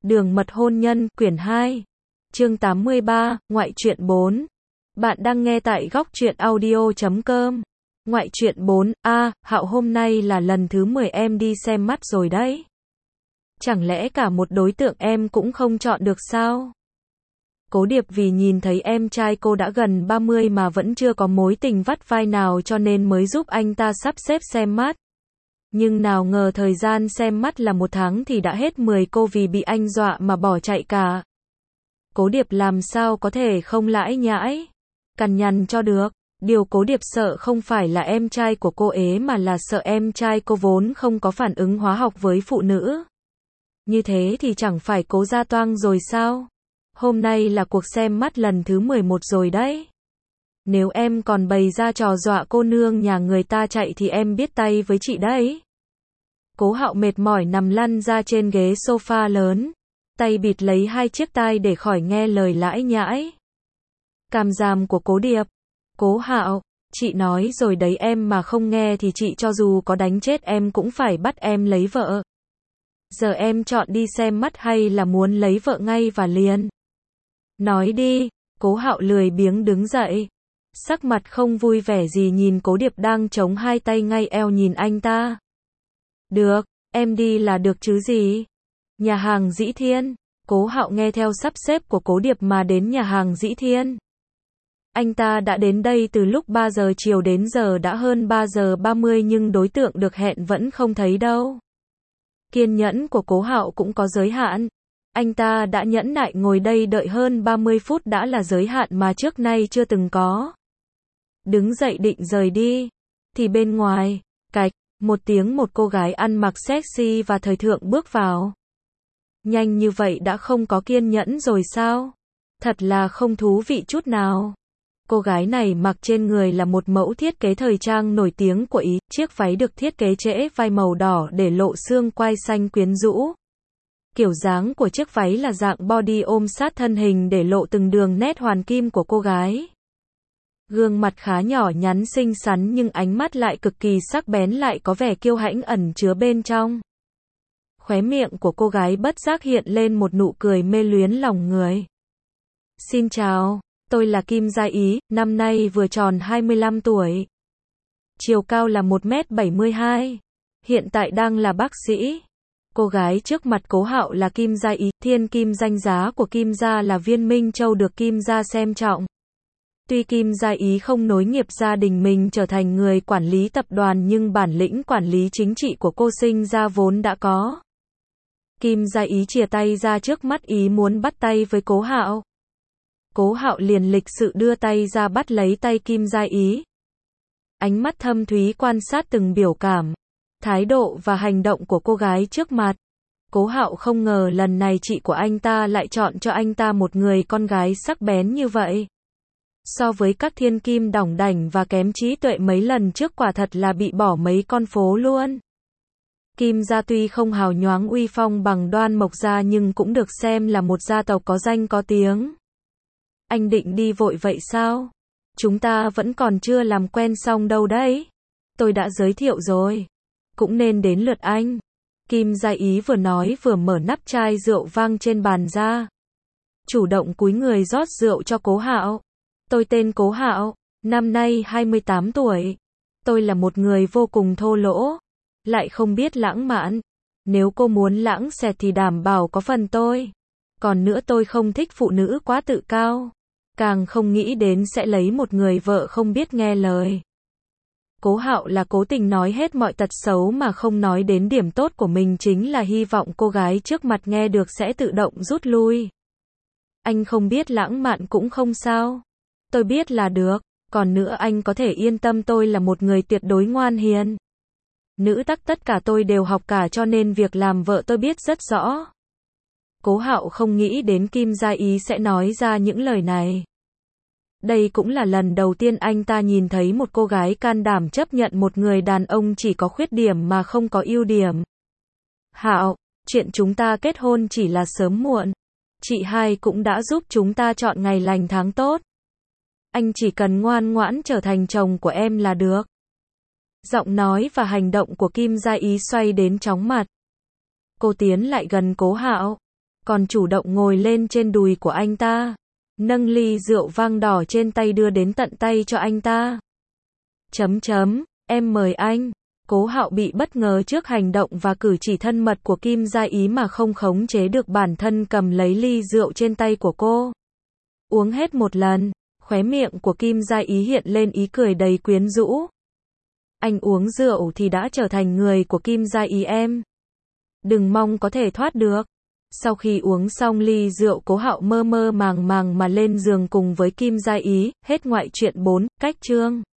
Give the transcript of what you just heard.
Đường mật hôn nhân, quyển 2. Chương 83, ngoại truyện 4. Bạn đang nghe tại góc truyện audio.com. Ngoại truyện 4, Hạo hôm nay là lần thứ 10 em đi xem mắt rồi đấy. Chẳng lẽ cả một đối tượng em cũng không chọn được sao? Cố Điệp vì nhìn thấy em trai cô đã gần 30 mà vẫn chưa có mối tình vắt vai nào cho nên mới giúp anh ta sắp xếp xem mắt. Nhưng nào ngờ thời gian xem mắt là 1 tháng thì đã hết 10 cô vì bị anh dọa mà bỏ chạy cả. Cố Điệp làm sao có thể không lãi nhãi, cằn nhằn cho được. Điều Cố Điệp sợ không phải là em trai của cô ế mà là sợ em trai cô vốn không có phản ứng hóa học với phụ nữ. Như thế thì chẳng phải cố ra toang rồi sao? Hôm nay là cuộc xem mắt lần thứ 11 rồi đấy. Nếu em còn bày ra trò dọa cô nương nhà người ta chạy thì em biết tay với chị đấy. Cố Hạo mệt mỏi nằm lăn ra trên ghế sofa lớn, tay bịt lấy 2 chiếc tai để khỏi nghe lời lãi nhãi. Càm ràm của Cố Điệp. Cố Hạo, chị nói rồi đấy, em mà không nghe thì chị cho dù có đánh chết em cũng phải bắt em lấy vợ. Giờ em chọn đi xem mắt hay là muốn lấy vợ ngay và liền? Nói đi. Cố Hạo lười biếng đứng dậy, sắc mặt không vui vẻ gì nhìn Cố Điệp đang chống 2 tay ngay eo nhìn anh ta. Được, em đi là được chứ gì? Nhà hàng Dĩ Thiên. Cố Hạo nghe theo sắp xếp của Cố Điệp mà đến nhà hàng Dĩ Thiên. Anh ta đã đến đây từ lúc 3 giờ chiều đến giờ đã hơn 3 giờ 30 nhưng đối tượng được hẹn vẫn không thấy đâu. Kiên nhẫn của Cố Hạo cũng có giới hạn. Anh ta đã nhẫn nại ngồi đây đợi hơn 30 phút đã là giới hạn mà trước nay chưa từng có. Đứng dậy định rời đi, thì bên ngoài, cạch, một tiếng một cô gái ăn mặc sexy và thời thượng bước vào. Nhanh như vậy đã không có kiên nhẫn rồi sao? Thật là không thú vị chút nào. Cô gái này mặc trên người là một mẫu thiết kế thời trang nổi tiếng của Ý, chiếc váy được thiết kế trễ vai màu đỏ để lộ xương quai xanh quyến rũ. Kiểu dáng của chiếc váy là dạng body ôm sát thân hình để lộ từng đường nét hoàn kim của cô gái. Gương mặt khá nhỏ nhắn xinh xắn nhưng ánh mắt lại cực kỳ sắc bén, lại có vẻ kiêu hãnh ẩn chứa bên trong. Khóe miệng của cô gái bất giác hiện lên một nụ cười mê luyến lòng người. Xin chào, tôi là Kim Gia Ý, năm nay vừa tròn 25 tuổi. Chiều cao là 1m72. Hiện tại đang là bác sĩ. Cô gái trước mặt Cố Hạo là Kim Gia Ý, thiên kim danh giá của Kim Gia là Viên Minh Châu được Kim Gia xem trọng. Tuy Kim Gia Ý không nối nghiệp gia đình mình trở thành người quản lý tập đoàn nhưng bản lĩnh quản lý chính trị của cô sinh ra vốn đã có. Kim Gia Ý chìa tay ra trước mắt ý muốn bắt tay với Cố Hạo. Cố Hạo liền lịch sự đưa tay ra bắt lấy tay Kim Gia Ý. Ánh mắt thâm thúy quan sát từng biểu cảm, thái độ và hành động của cô gái trước mặt. Cố Hạo không ngờ lần này chị của anh ta lại chọn cho anh ta một người con gái sắc bén như vậy. So với các thiên kim đỏng đảnh và kém trí tuệ mấy lần trước quả thật là bị bỏ mấy con phố luôn. Kim gia tuy không hào nhoáng uy phong bằng Đoan Mộc gia nhưng cũng được xem là một gia tộc có danh có tiếng. Anh định đi vội vậy sao? Chúng ta vẫn còn chưa làm quen xong đâu đấy. Tôi đã giới thiệu rồi. Cũng nên đến lượt anh. Kim Gia Ý vừa nói vừa mở nắp chai rượu vang trên bàn ra. Chủ động cúi người rót rượu cho Cố Hạo. Tôi tên Cố Hạo, năm nay 28 tuổi. Tôi là một người vô cùng thô lỗ, lại không biết lãng mạn. Nếu cô muốn lãng xẹt thì đảm bảo có phần tôi. Còn nữa tôi không thích phụ nữ quá tự cao. Càng không nghĩ đến sẽ lấy một người vợ không biết nghe lời. Cố Hạo là cố tình nói hết mọi tật xấu mà không nói đến điểm tốt của mình, chính là hy vọng cô gái trước mặt nghe được sẽ tự động rút lui. Anh không biết lãng mạn cũng không sao. Tôi biết là được. Còn nữa anh có thể yên tâm, tôi là một người tuyệt đối ngoan hiền. Nữ tắc tất cả tôi đều học cả cho nên việc làm vợ tôi biết rất rõ. Cố Hạo không nghĩ đến Kim Gia Ý sẽ nói ra những lời này. Đây cũng là lần đầu tiên anh ta nhìn thấy một cô gái can đảm chấp nhận một người đàn ông chỉ có khuyết điểm mà không có ưu điểm. Hạo, chuyện chúng ta kết hôn chỉ là sớm muộn. Chị hai cũng đã giúp chúng ta chọn ngày lành tháng tốt. Anh chỉ cần ngoan ngoãn trở thành chồng của em là được. Giọng nói và hành động của Kim Gia Ý xoay đến chóng mặt. Cô tiến lại gần Cố Hạo. còn chủ động ngồi lên trên đùi của anh ta, nâng ly rượu vang đỏ trên tay đưa đến tận tay cho anh ta. Em mời anh. Cố Hạo bị bất ngờ trước hành động và cử chỉ thân mật của Kim Gia Ý mà không khống chế được bản thân cầm lấy ly rượu trên tay của cô. Uống hết một lần, khóe miệng của Kim Gia Ý hiện lên ý cười đầy quyến rũ. Anh uống rượu thì đã trở thành người của Kim Gia Ý em. Đừng mong có thể thoát được. Sau khi uống xong ly rượu, Cố Hạo mơ mơ màng màng mà lên giường cùng với Kim Gia Ý. Hết ngoại truyện 4, cách chương.